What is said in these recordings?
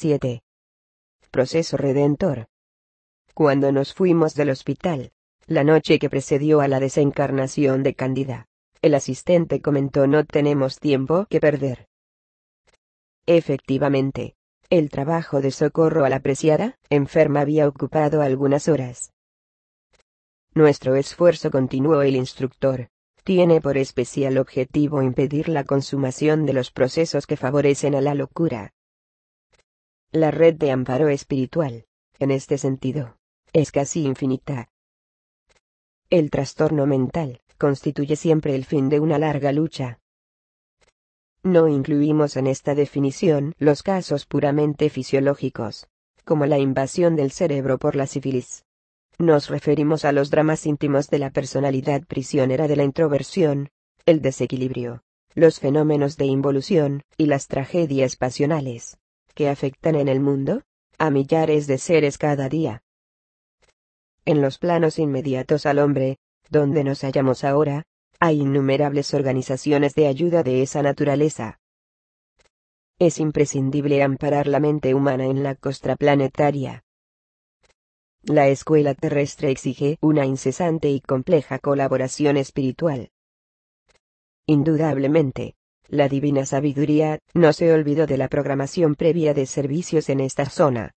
7. Proceso redentor. Cuando nos fuimos del hospital, la noche que precedió a la desencarnación de Cándida, el asistente comentó: no tenemos tiempo que perder. Efectivamente, el trabajo de socorro a la apreciada enferma había ocupado algunas horas. Nuestro esfuerzo, continuó el instructor, tiene por especial objetivo impedir la consumación de los procesos que favorecen a la locura. La red de amparo espiritual, en este sentido, es casi infinita. El trastorno mental constituye siempre el fin de una larga lucha. No incluimos en esta definición los casos puramente fisiológicos, como la invasión del cerebro por la sífilis. Nos referimos a los dramas íntimos de la personalidad prisionera de la introversión, el desequilibrio, los fenómenos de involución y las tragedias pasionales, que afectan en el mundo a millares de seres cada día. En los planos inmediatos al hombre, donde nos hallamos ahora, hay innumerables organizaciones de ayuda de esa naturaleza. Es imprescindible amparar la mente humana en la costra planetaria. La escuela terrestre exige una incesante y compleja colaboración espiritual. Indudablemente, la divina sabiduría no se olvidó de la programación previa de servicios en esta zona.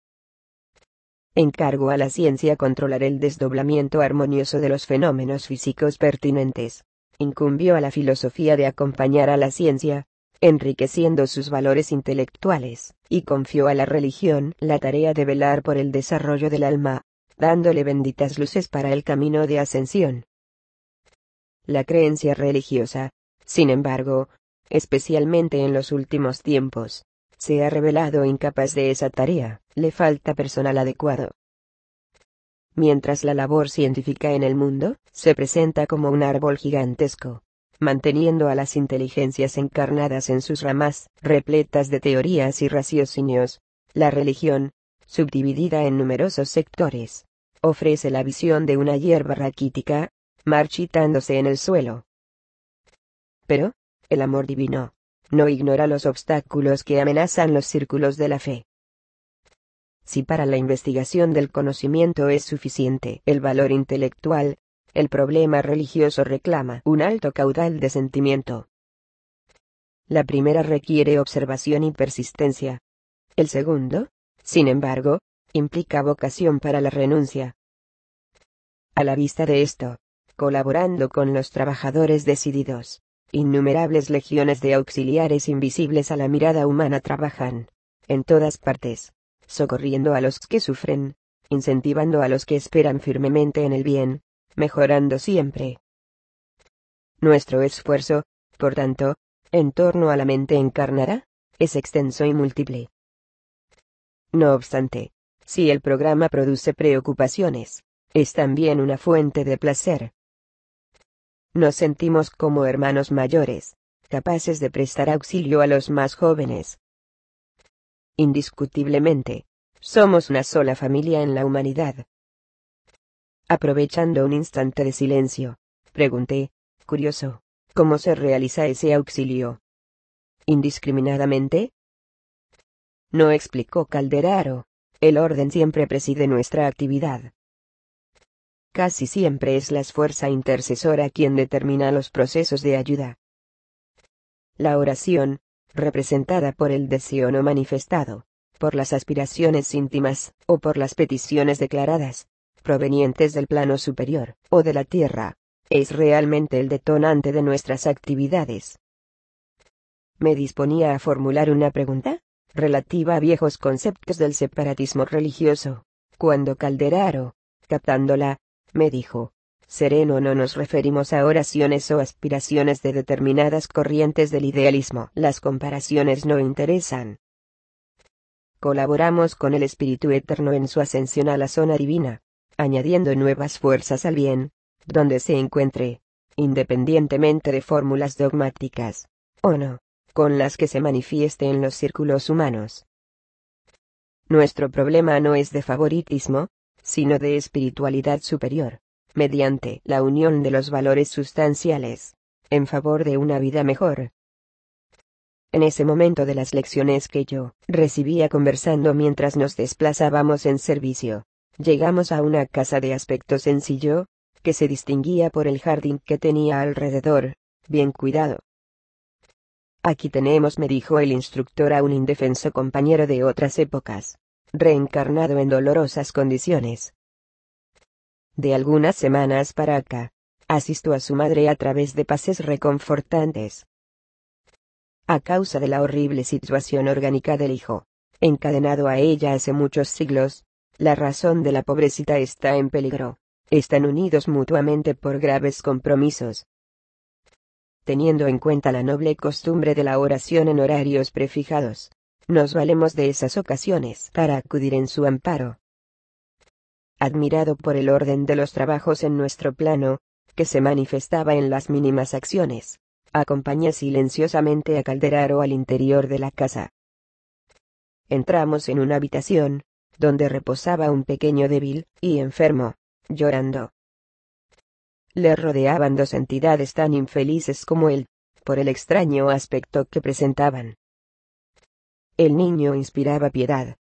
Encargó a la ciencia controlar el desdoblamiento armonioso de los fenómenos físicos pertinentes. Incumbió a la filosofía de acompañar a la ciencia, enriqueciendo sus valores intelectuales, y confió a la religión la tarea de velar por el desarrollo del alma, dándole benditas luces para el camino de ascensión. La creencia religiosa, sin embargo, especialmente en los últimos tiempos, se ha revelado incapaz de esa tarea, le falta personal adecuado. Mientras la labor científica en el mundo se presenta como un árbol gigantesco, manteniendo a las inteligencias encarnadas en sus ramas, repletas de teorías y raciocinios, la religión, subdividida en numerosos sectores, ofrece la visión de una hierba raquítica, marchitándose en el suelo. Pero, el amor divino no ignora los obstáculos que amenazan los círculos de la fe. Si para la investigación del conocimiento es suficiente el valor intelectual, el problema religioso reclama un alto caudal de sentimiento. La primera requiere observación y persistencia. El segundo, sin embargo, implica vocación para la renuncia. A la vista de esto, colaborando con los trabajadores decididos, innumerables legiones de auxiliares invisibles a la mirada humana trabajan, en todas partes, socorriendo a los que sufren, incentivando a los que esperan firmemente en el bien, mejorando siempre. Nuestro esfuerzo, por tanto, en torno a la mente encarnada, es extenso y múltiple. No obstante, si el programa produce preocupaciones, es también una fuente de placer. Nos sentimos como hermanos mayores, capaces de prestar auxilio a los más jóvenes. Indiscutiblemente, somos una sola familia en la humanidad. Aprovechando un instante de silencio, pregunté, curioso, ¿cómo se realiza ese auxilio? ¿Indiscriminadamente? No, explicó Calderaro, el orden siempre preside nuestra actividad. Casi siempre es la fuerza intercesora quien determina los procesos de ayuda. La oración, representada por el deseo no manifestado, por las aspiraciones íntimas, o por las peticiones declaradas, provenientes del plano superior, o de la tierra, es realmente el detonante de nuestras actividades. Me disponía a formular una pregunta, relativa a viejos conceptos del separatismo religioso, cuando Calderaro, captándola, me dijo: sereno, no nos referimos a oraciones o aspiraciones de determinadas corrientes del idealismo. Las comparaciones no interesan. Colaboramos con el Espíritu Eterno en su ascensión a la zona divina, añadiendo nuevas fuerzas al bien, donde se encuentre, independientemente de fórmulas dogmáticas, o no, con las que se manifieste en los círculos humanos. Nuestro problema no es de favoritismo, sino de espiritualidad superior, mediante la unión de los valores sustanciales, en favor de una vida mejor. En ese momento de las lecciones que yo recibía conversando mientras nos desplazábamos en servicio, llegamos a una casa de aspecto sencillo, que se distinguía por el jardín que tenía alrededor, bien cuidado. Aquí tenemos, me dijo el instructor, a un indefenso compañero de otras épocas, reencarnado en dolorosas condiciones. De algunas semanas para acá, asisto a su madre a través de pases reconfortantes. A causa de la horrible situación orgánica del hijo, encadenado a ella hace muchos siglos, la razón de la pobrecita está en peligro. Están unidos mutuamente por graves compromisos. Teniendo en cuenta la noble costumbre de la oración en horarios prefijados, nos valemos de esas ocasiones para acudir en su amparo. Admirado por el orden de los trabajos en nuestro plano, que se manifestaba en las mínimas acciones, acompañé silenciosamente a Calderaro al interior de la casa. Entramos en una habitación, donde reposaba un pequeño débil y enfermo, llorando. Le rodeaban dos entidades tan infelices como él, por el extraño aspecto que presentaban. El niño inspiraba piedad.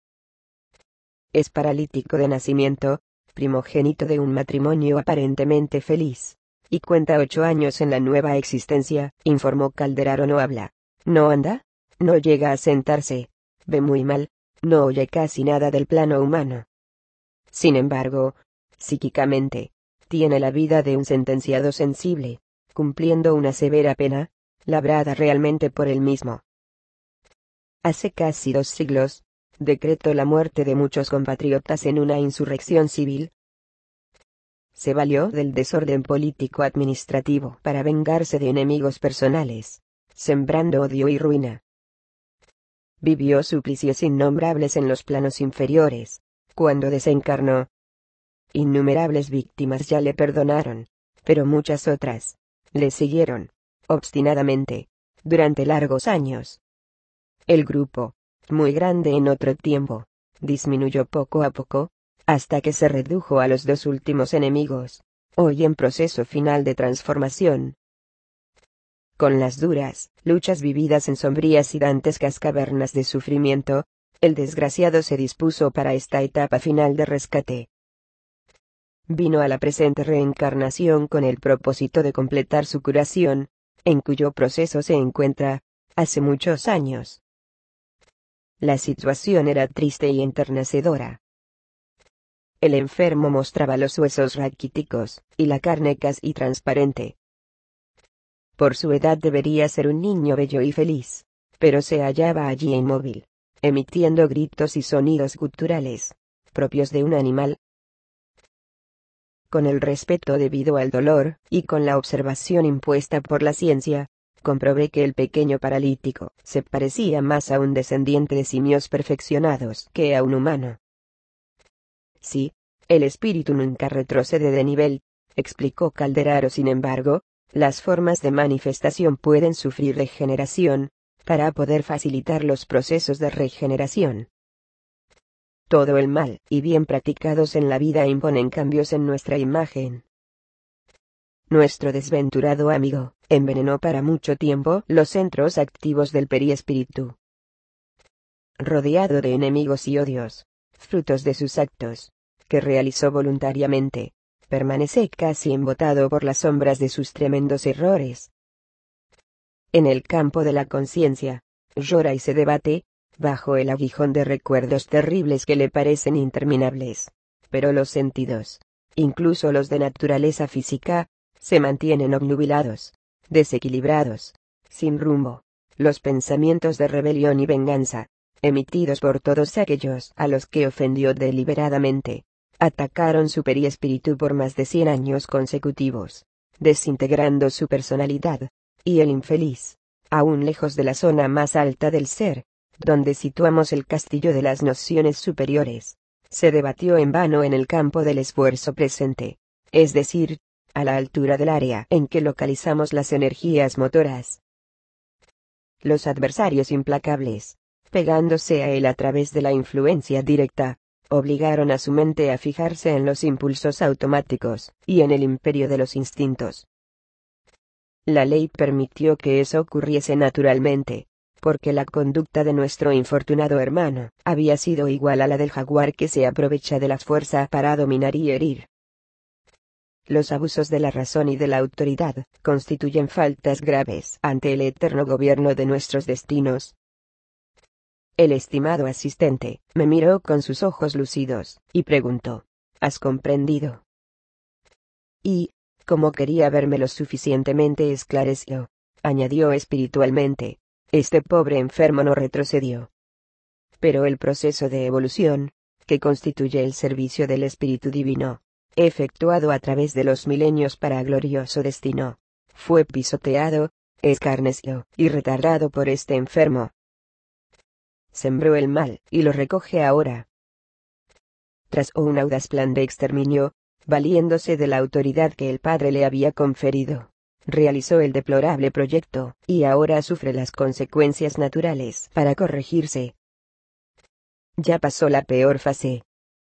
Es paralítico de nacimiento, primogénito de un matrimonio aparentemente feliz, y cuenta 8 años en la nueva existencia, informó Calderaro. No habla, no anda, no llega a sentarse, ve muy mal, no oye casi nada del plano humano. Sin embargo, psíquicamente, tiene la vida de un sentenciado sensible, cumpliendo una severa pena, labrada realmente por él mismo. Hace casi 2 siglos, decretó la muerte de muchos compatriotas en una insurrección civil. Se valió del desorden político-administrativo para vengarse de enemigos personales, sembrando odio y ruina. Vivió suplicios innombrables en los planos inferiores. Cuando desencarnó, innumerables víctimas ya le perdonaron, pero muchas otras le siguieron, obstinadamente, durante largos años. El grupo, muy grande en otro tiempo, disminuyó poco a poco, hasta que se redujo a los 2 últimos enemigos, hoy en proceso final de transformación. Con las duras luchas vividas en sombrías y dantescas cavernas de sufrimiento, el desgraciado se dispuso para esta etapa final de rescate. Vino a la presente reencarnación con el propósito de completar su curación, en cuyo proceso se encuentra, hace muchos años. La situación era triste y enternecedora. El enfermo mostraba los huesos raquíticos, y la carne casi transparente. Por su edad debería ser un niño bello y feliz, pero se hallaba allí inmóvil, emitiendo gritos y sonidos guturales, propios de un animal. Con el respeto debido al dolor, y con la observación impuesta por la ciencia, comprobé que el pequeño paralítico se parecía más a un descendiente de simios perfeccionados que a un humano. Sí, el espíritu nunca retrocede de nivel, explicó Calderaro. Sin embargo, las formas de manifestación pueden sufrir degeneración, para poder facilitar los procesos de regeneración. Todo el mal y bien practicados en la vida imponen cambios en nuestra imagen. Nuestro desventurado amigo envenenó para mucho tiempo los centros activos del periespíritu. Rodeado de enemigos y odios, frutos de sus actos, que realizó voluntariamente, permanece casi embotado por las sombras de sus tremendos errores. En el campo de la conciencia, llora y se debate, bajo el aguijón de recuerdos terribles que le parecen interminables, pero los sentidos, incluso los de naturaleza física, se mantienen obnubilados, desequilibrados, sin rumbo. Los pensamientos de rebelión y venganza, emitidos por todos aquellos a los que ofendió deliberadamente, atacaron su periespíritu por más de 100 años consecutivos, desintegrando su personalidad, y el infeliz, aún lejos de la zona más alta del ser, donde situamos el castillo de las nociones superiores, se debatió en vano en el campo del esfuerzo presente, es decir, a la altura del área en que localizamos las energías motoras. Los adversarios implacables, pegándose a él a través de la influencia directa, obligaron a su mente a fijarse en los impulsos automáticos, y en el imperio de los instintos. La ley permitió que eso ocurriese naturalmente, porque la conducta de nuestro infortunado hermano había sido igual a la del jaguar que se aprovecha de la fuerza para dominar y herir. Los abusos de la razón y de la autoridad constituyen faltas graves ante el eterno gobierno de nuestros destinos. El estimado asistente me miró con sus ojos lúcidos y preguntó: ¿has comprendido? Y, como quería verme lo suficientemente esclarecido, añadió espiritualmente: este pobre enfermo no retrocedió. Pero el proceso de evolución, que constituye el servicio del Espíritu Divino, efectuado a través de los milenios para glorioso destino, fue pisoteado, escarnecido y retardado por este enfermo. Sembró el mal y lo recoge ahora. Trazó un audaz plan de exterminio, valiéndose de la autoridad que el Padre le había conferido. Realizó el deplorable proyecto, y ahora sufre las consecuencias naturales para corregirse. Ya pasó la peor fase.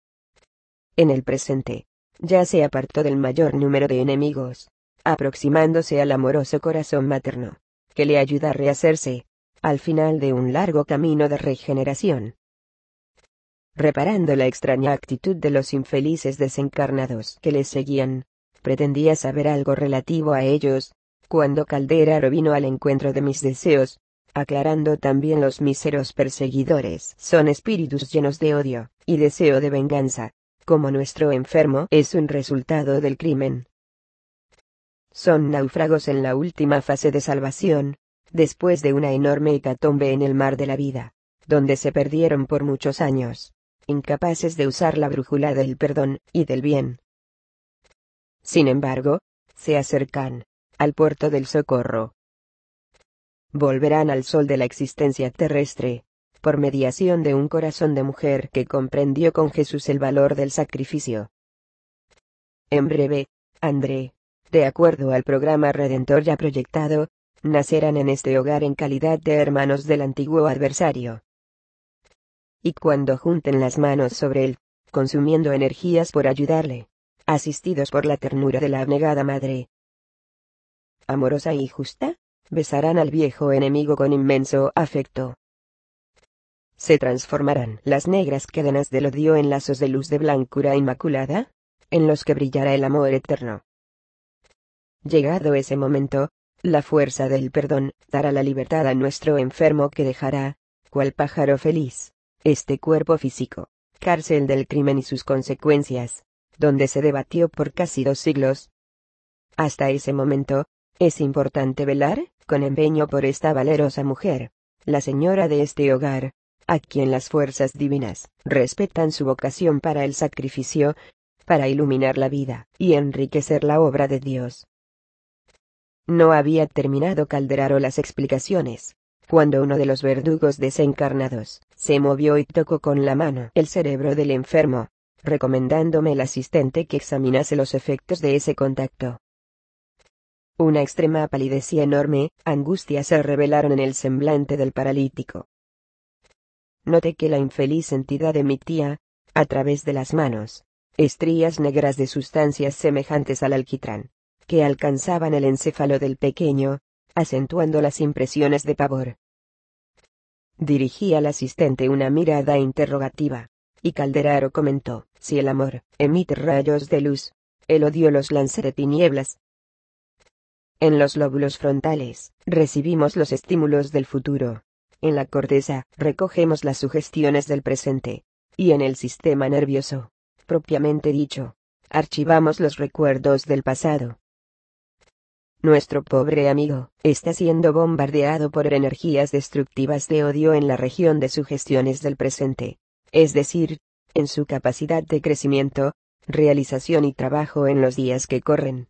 En el presente, ya se apartó del mayor número de enemigos, aproximándose al amoroso corazón materno, que le ayuda a rehacerse, al final de un largo camino de regeneración. Reparando la extraña actitud de los infelices desencarnados que les seguían, pretendía saber algo relativo a ellos, cuando Calderaro vino al encuentro de mis deseos, aclarando también los míseros perseguidores son espíritus llenos de odio y deseo de venganza, como nuestro enfermo es un resultado del crimen. Son náufragos en la última fase de salvación, después de una enorme hecatombe en el mar de la vida, donde se perdieron por muchos años, incapaces de usar la brújula del perdón y del bien. Sin embargo, se acercan al puerto del socorro. Volverán al sol de la existencia terrestre, por mediación de un corazón de mujer que comprendió con Jesús el valor del sacrificio. En breve, André, de acuerdo al programa redentor ya proyectado, nacerán en este hogar en calidad de hermanos del antiguo adversario. Y cuando junten las manos sobre él, consumiendo energías por ayudarle, asistidos por la ternura de la abnegada madre amorosa y justa, besarán al viejo enemigo con inmenso afecto. Se transformarán las negras cadenas del odio en lazos de luz de blancura inmaculada, en los que brillará el amor eterno. Llegado ese momento, la fuerza del perdón dará la libertad a nuestro enfermo que dejará, cual pájaro feliz, este cuerpo físico, cárcel del crimen y sus consecuencias, donde se debatió por casi 2 siglos. Hasta ese momento, es importante velar, con empeño por esta valerosa mujer, la señora de este hogar, a quien las fuerzas divinas respetan su vocación para el sacrificio, para iluminar la vida y enriquecer la obra de Dios. No había terminado Calderaro las explicaciones, cuando uno de los verdugos desencarnados se movió y tocó con la mano el cerebro del enfermo, recomendándome el asistente que examinase los efectos de ese contacto. Una extrema palidez y enorme angustia se revelaron en el semblante del paralítico. Noté que la infeliz entidad emitía, a través de las manos, estrías negras de sustancias semejantes al alquitrán, que alcanzaban el encéfalo del pequeño, acentuando las impresiones de pavor. Dirigí al asistente una mirada interrogativa, y Calderaro comentó: si el amor emite rayos de luz, el odio los lanza de tinieblas. En los lóbulos frontales, recibimos los estímulos del futuro. En la corteza, recogemos las sugestiones del presente. Y en el sistema nervioso, propiamente dicho, archivamos los recuerdos del pasado. Nuestro pobre amigo está siendo bombardeado por energías destructivas de odio en la región de sugestiones del presente, es decir, en su capacidad de crecimiento, realización y trabajo en los días que corren.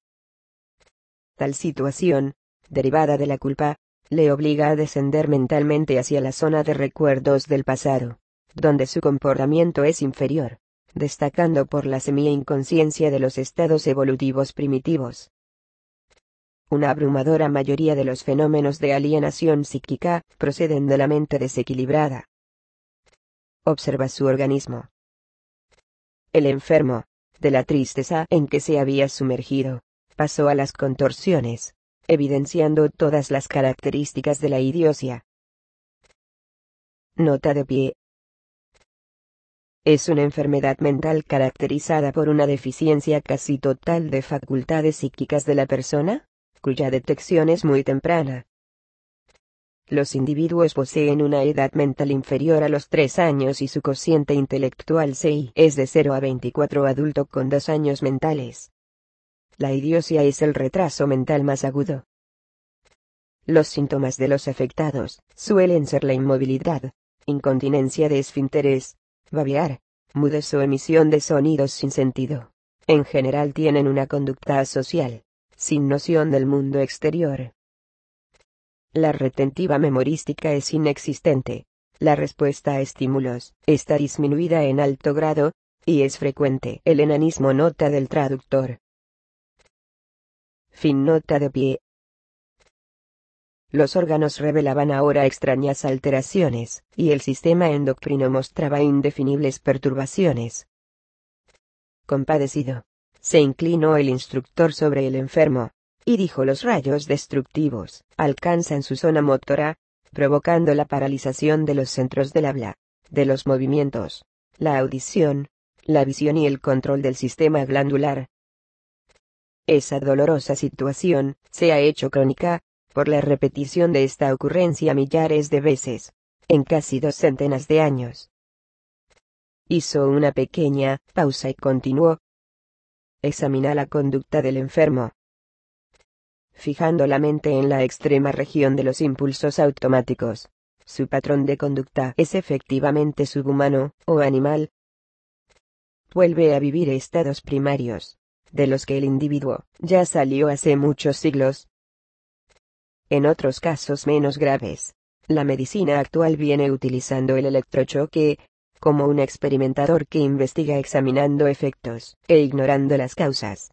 Tal situación, derivada de la culpa, le obliga a descender mentalmente hacia la zona de recuerdos del pasado, donde su comportamiento es inferior, destacando por la semi-inconsciencia de los estados evolutivos primitivos. Una abrumadora mayoría de los fenómenos de alienación psíquica proceden de la mente desequilibrada. Observa su organismo. El enfermo, de la tristeza en que se había sumergido, pasó a las contorsiones, evidenciando todas las características de la idiocia. Nota de pie. Es una enfermedad mental caracterizada por una deficiencia casi total de facultades psíquicas de la persona, cuya detección es muy temprana. Los individuos poseen una edad mental inferior a los 3 años y su cociente intelectual CI es de 0 a 24, adulto con 2 años mentales. La idiocia es el retraso mental más agudo. Los síntomas de los afectados suelen ser la inmovilidad, incontinencia de esfínteres, babear, mudez o emisión de sonidos sin sentido. En general tienen una conducta asocial, sin noción del mundo exterior. La retentiva memorística es inexistente. La respuesta a estímulos está disminuida en alto grado, y es frecuente el enanismo. Nota del traductor. Fin. Nota de pie. Los órganos revelaban ahora extrañas alteraciones, y el sistema endocrino mostraba indefinibles perturbaciones. Compadecido, se inclinó el instructor sobre el enfermo, y dijo: los rayos destructivos alcanzan su zona motora, provocando la paralización de los centros del habla, de los movimientos, la audición, la visión y el control del sistema glandular. Esa dolorosa situación se ha hecho crónica, por la repetición de esta ocurrencia millares de veces, en casi 2 centenas de años. Hizo una pequeña pausa y continuó. Examina la conducta del enfermo. Fijando la mente en la extrema región de los impulsos automáticos, su patrón de conducta es efectivamente subhumano, o animal. Vuelve a vivir estados primarios, de los que el individuo ya salió hace muchos siglos. En otros casos menos graves, la medicina actual viene utilizando el electrochoque, como un experimentador que investiga examinando efectos, e ignorando las causas.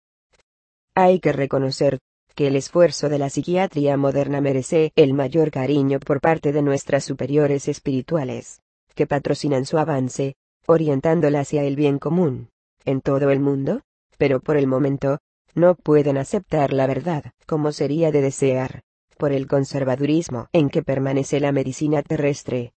Hay que reconocer que el esfuerzo de la psiquiatría moderna merece el mayor cariño por parte de nuestras superiores espirituales, que patrocinan su avance, orientándola hacia el bien común, en todo el mundo, pero por el momento, no pueden aceptar la verdad, como sería de desear, por el conservadurismo en que permanece la medicina terrestre.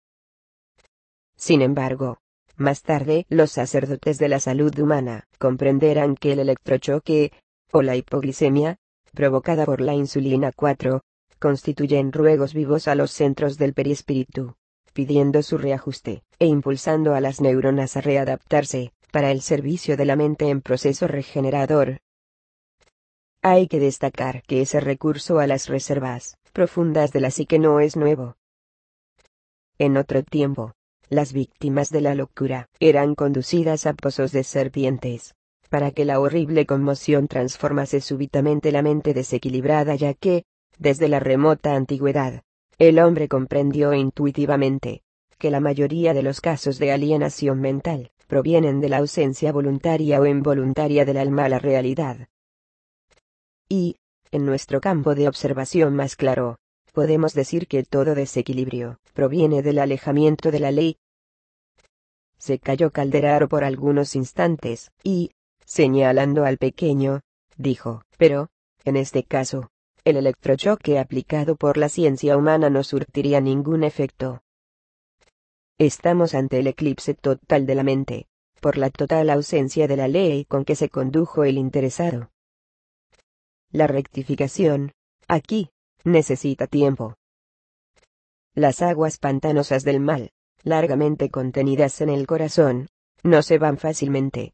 Sin embargo, más tarde los sacerdotes de la salud humana comprenderán que el electrochoque, o la hipoglicemia, provocada por la insulina 4, constituyen ruegos vivos a los centros del perispíritu, pidiendo su reajuste, e impulsando a las neuronas a readaptarse, para el servicio de la mente en proceso regenerador. Hay que destacar que ese recurso a las reservas profundas de la psique no es nuevo. En otro tiempo, las víctimas de la locura eran conducidas a pozos de serpientes, para que la horrible conmoción transformase súbitamente la mente desequilibrada, ya que, desde la remota antigüedad, el hombre comprendió intuitivamente que la mayoría de los casos de alienación mental provienen de la ausencia voluntaria o involuntaria del alma a la realidad. Y, en nuestro campo de observación más claro, podemos decir que todo desequilibrio proviene del alejamiento de la ley. Se calló Calderaro por algunos instantes, y, señalando al pequeño, dijo: pero, en este caso, el electrochoque aplicado por la ciencia humana no surtiría ningún efecto. Estamos ante el eclipse total de la mente, por la total ausencia de la ley con que se condujo el interesado. La rectificación, aquí, necesita tiempo. Las aguas pantanosas del mal, largamente contenidas en el corazón, no se van fácilmente.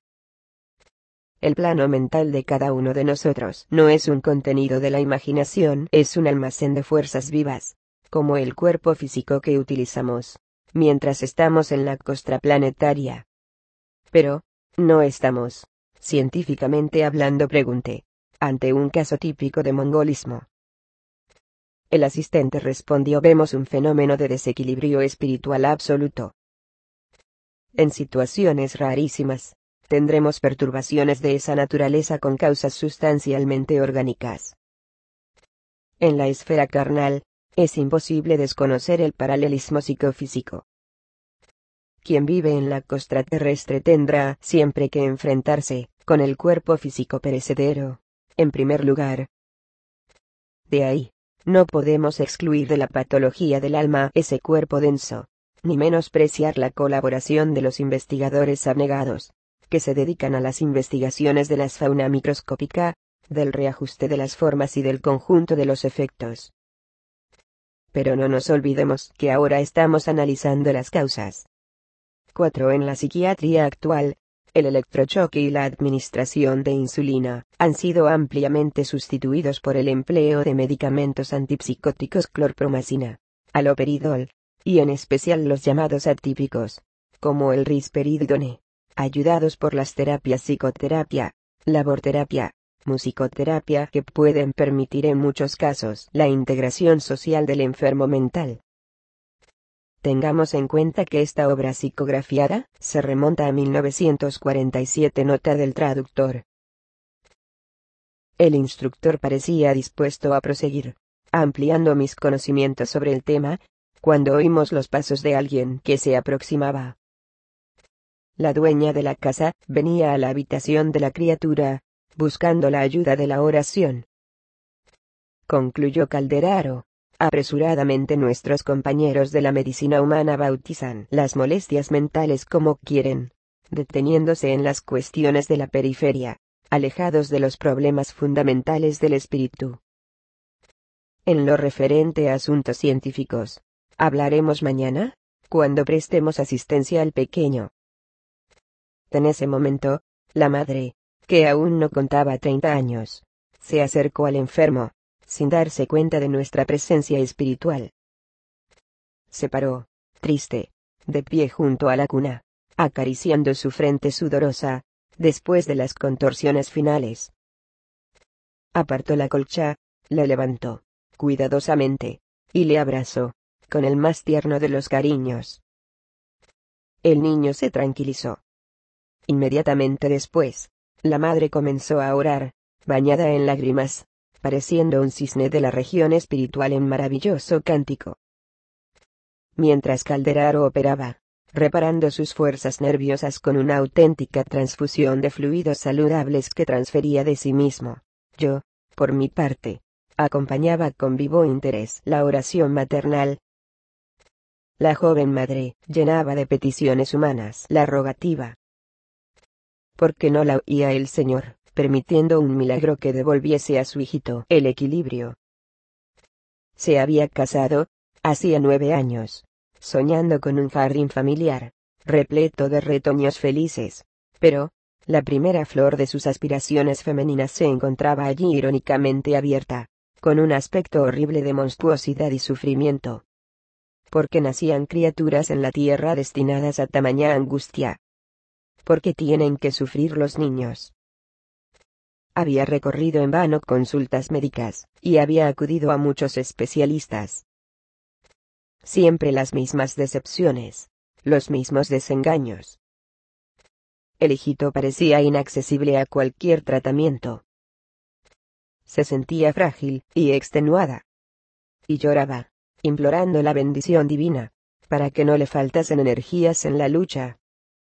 El plano mental de cada uno de nosotros no es un contenido de la imaginación, es un almacén de fuerzas vivas, como el cuerpo físico que utilizamos, mientras estamos en la costra planetaria. Pero, no estamos, científicamente hablando, pregunté, ante un caso típico de mongolismo. El asistente respondió: vemos un fenómeno de desequilibrio espiritual absoluto. En situaciones rarísimas, tendremos perturbaciones de esa naturaleza con causas sustancialmente orgánicas. En la esfera carnal, es imposible desconocer el paralelismo psicofísico. Quien vive en la costra terrestre tendrá siempre que enfrentarse con el cuerpo físico perecedero, en primer lugar. De ahí, no podemos excluir de la patología del alma ese cuerpo denso, ni menospreciar la colaboración de los investigadores abnegados, que se dedican a las investigaciones de la fauna microscópica, del reajuste de las formas y del conjunto de los efectos. Pero no nos olvidemos que ahora estamos analizando las causas. 4. En la psiquiatría actual, el electrochoque y la administración de insulina han sido ampliamente sustituidos por el empleo de medicamentos antipsicóticos clorpromazina, haloperidol, y en especial los llamados atípicos, como el risperidone, ayudados por las terapias psicoterapia, laborterapia, musicoterapia que pueden permitir en muchos casos la integración social del enfermo mental. Tengamos en cuenta que esta obra psicografiada se remonta a 1947. Nota del traductor. El instructor parecía dispuesto a proseguir, ampliando mis conocimientos sobre el tema, cuando oímos los pasos de alguien que se aproximaba. La dueña de la casa venía a la habitación de la criatura, buscando la ayuda de la oración. Concluyó Calderaro. Apresuradamente nuestros compañeros de la medicina humana bautizan las molestias mentales como quieren, deteniéndose en las cuestiones de la periferia, alejados de los problemas fundamentales del espíritu. En lo referente a asuntos científicos, hablaremos mañana, cuando prestemos asistencia al pequeño. En ese momento, la madre, que aún no contaba 30 años, se acercó al enfermo, sin darse cuenta de nuestra presencia espiritual. Se paró, triste, de pie junto a la cuna, acariciando su frente sudorosa, después de las contorsiones finales. Apartó la colcha, le levantó, cuidadosamente, y le abrazó, con el más tierno de los cariños. El niño se tranquilizó. Inmediatamente después, la madre comenzó a orar, bañada en lágrimas, pareciendo un cisne de la región espiritual en maravilloso cántico. Mientras Calderaro operaba, reparando sus fuerzas nerviosas con una auténtica transfusión de fluidos saludables que transfería de sí mismo, yo, por mi parte, acompañaba con vivo interés la oración maternal. La joven madre llenaba de peticiones humanas la rogativa. ¿Por qué no la oía el Señor, permitiendo un milagro que devolviese a su hijito el equilibrio? Se había casado, hacía 9 años, soñando con un jardín familiar, repleto de retoños felices, pero, la primera flor de sus aspiraciones femeninas se encontraba allí irónicamente abierta, con un aspecto horrible de monstruosidad y sufrimiento. Porque nacían criaturas en la tierra destinadas a tamaña angustia. ¿Por qué tienen que sufrir los niños? Había recorrido en vano consultas médicas, y había acudido a muchos especialistas. Siempre las mismas decepciones, los mismos desengaños. El hijito parecía inaccesible a cualquier tratamiento. Se sentía frágil y extenuada. Y lloraba, implorando la bendición divina, para que no le faltasen energías en la lucha.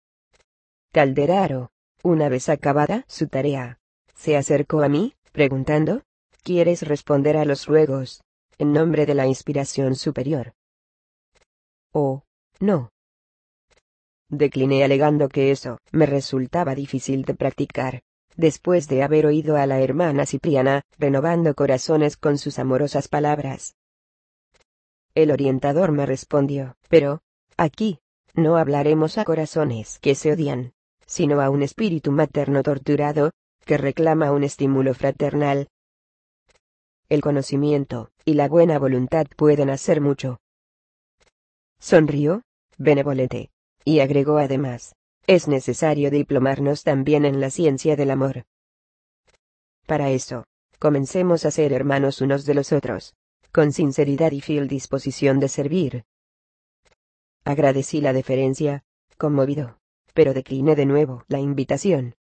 Calderaro, una vez acabada su tarea, se acercó a mí, preguntando, ¿quieres responder a los ruegos, en nombre de la inspiración superior? Oh, no. Decliné alegando que eso me resultaba difícil de practicar, después de haber oído a la hermana Cipriana, renovando corazones con sus amorosas palabras. El orientador me respondió, pero, aquí, no hablaremos a corazones que se odian, sino a un espíritu materno torturado, que reclama un estímulo fraternal. El conocimiento y la buena voluntad pueden hacer mucho. Sonrió, benevolente, y agregó además, es necesario diplomarnos también en la ciencia del amor. Para eso, comencemos a ser hermanos unos de los otros, con sinceridad y fiel disposición de servir. Agradecí la deferencia, conmovido, pero decliné de nuevo la invitación.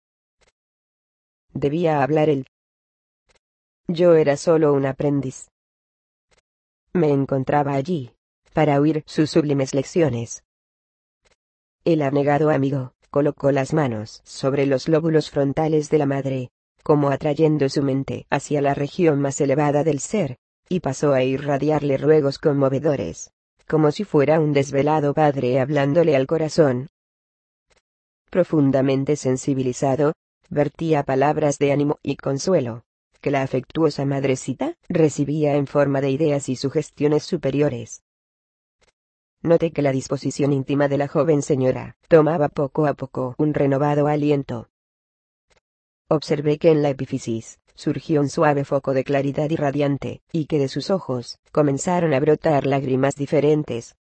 Debía hablar él. Yo era solo un aprendiz. Me encontraba allí, para oír sus sublimes lecciones. El abnegado amigo colocó las manos sobre los lóbulos frontales de la madre, como atrayendo su mente hacia la región más elevada del ser, y pasó a irradiarle ruegos conmovedores, como si fuera un desvelado padre hablándole al corazón. Profundamente sensibilizado, vertía palabras de ánimo y consuelo, que la afectuosa madrecita recibía en forma de ideas y sugestiones superiores. Noté que la disposición íntima de la joven señora tomaba poco a poco un renovado aliento. Observé que en la epífisis surgió un suave foco de claridad irradiante, y que de sus ojos comenzaron a brotar lágrimas diferentes.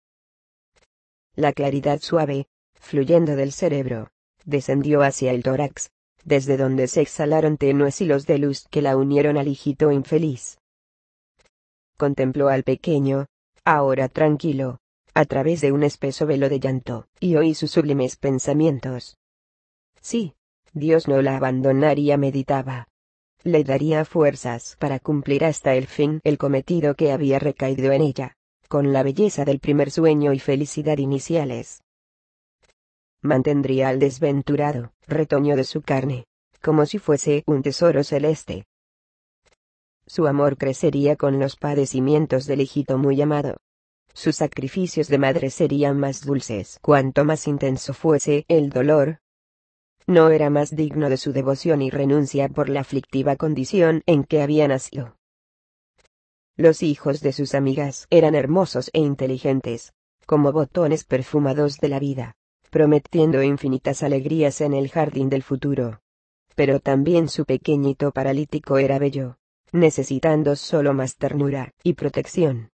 La claridad suave, fluyendo del cerebro, descendió hacia el tórax, desde donde se exhalaron tenues hilos de luz que la unieron al hijito infeliz. Contempló al pequeño, ahora tranquilo, a través de un espeso velo de llanto, y oí sus sublimes pensamientos. Sí, Dios no la abandonaría, meditaba. Le daría fuerzas para cumplir hasta el fin el cometido que había recaído en ella, con la belleza del primer sueño y felicidad iniciales. Mantendría al desventurado retoño de su carne, como si fuese un tesoro celeste. Su amor crecería con los padecimientos del hijito muy amado. Sus sacrificios de madre serían más dulces cuanto más intenso fuese el dolor. No era más digno de su devoción y renuncia por la aflictiva condición en que había nacido. Los hijos de sus amigas eran hermosos e inteligentes, como botones perfumados de la vida, prometiendo infinitas alegrías en el jardín del futuro. Pero también su pequeñito paralítico era bello, necesitando solo más ternura y protección.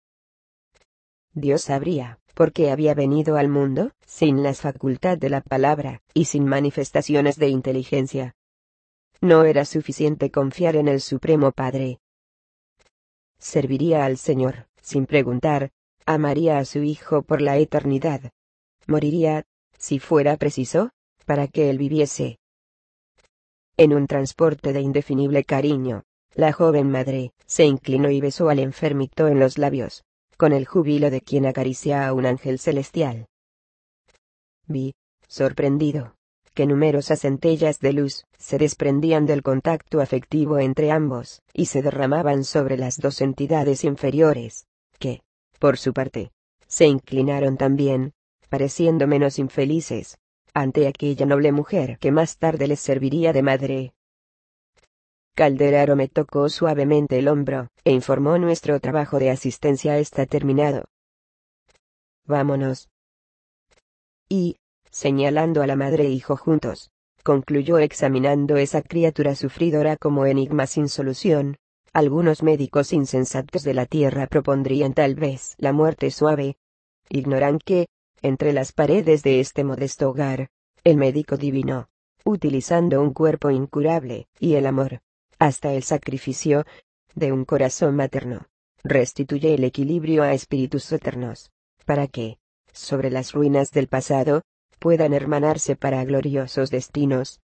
Dios sabría por qué había venido al mundo, sin la facultad de la palabra, y sin manifestaciones de inteligencia. No era suficiente confiar en el Supremo Padre. Serviría al Señor, sin preguntar, amaría a su Hijo por la eternidad. Moriría, si fuera preciso, para que él viviese. En un transporte de indefinible cariño, la joven madre se inclinó y besó al enfermito en los labios, con el júbilo de quien acaricia a un ángel celestial. Vi, sorprendido, que numerosas centellas de luz se desprendían del contacto afectivo entre ambos, y se derramaban sobre las dos entidades inferiores, que, por su parte, se inclinaron también, pareciendo menos infelices, ante aquella noble mujer que más tarde les serviría de madre. Calderaro me tocó suavemente el hombro, e informó: nuestro trabajo de asistencia está terminado. Vámonos. Y, señalando a la madre e hijo juntos, concluyó examinando esa criatura sufridora como enigma sin solución. Algunos médicos insensatos de la tierra propondrían tal vez la muerte suave. Ignoran que, entre las paredes de este modesto hogar, el médico divino, utilizando un cuerpo incurable, y el amor, hasta el sacrificio, de un corazón materno, restituye el equilibrio a espíritus eternos, para que, sobre las ruinas del pasado, puedan hermanarse para gloriosos destinos.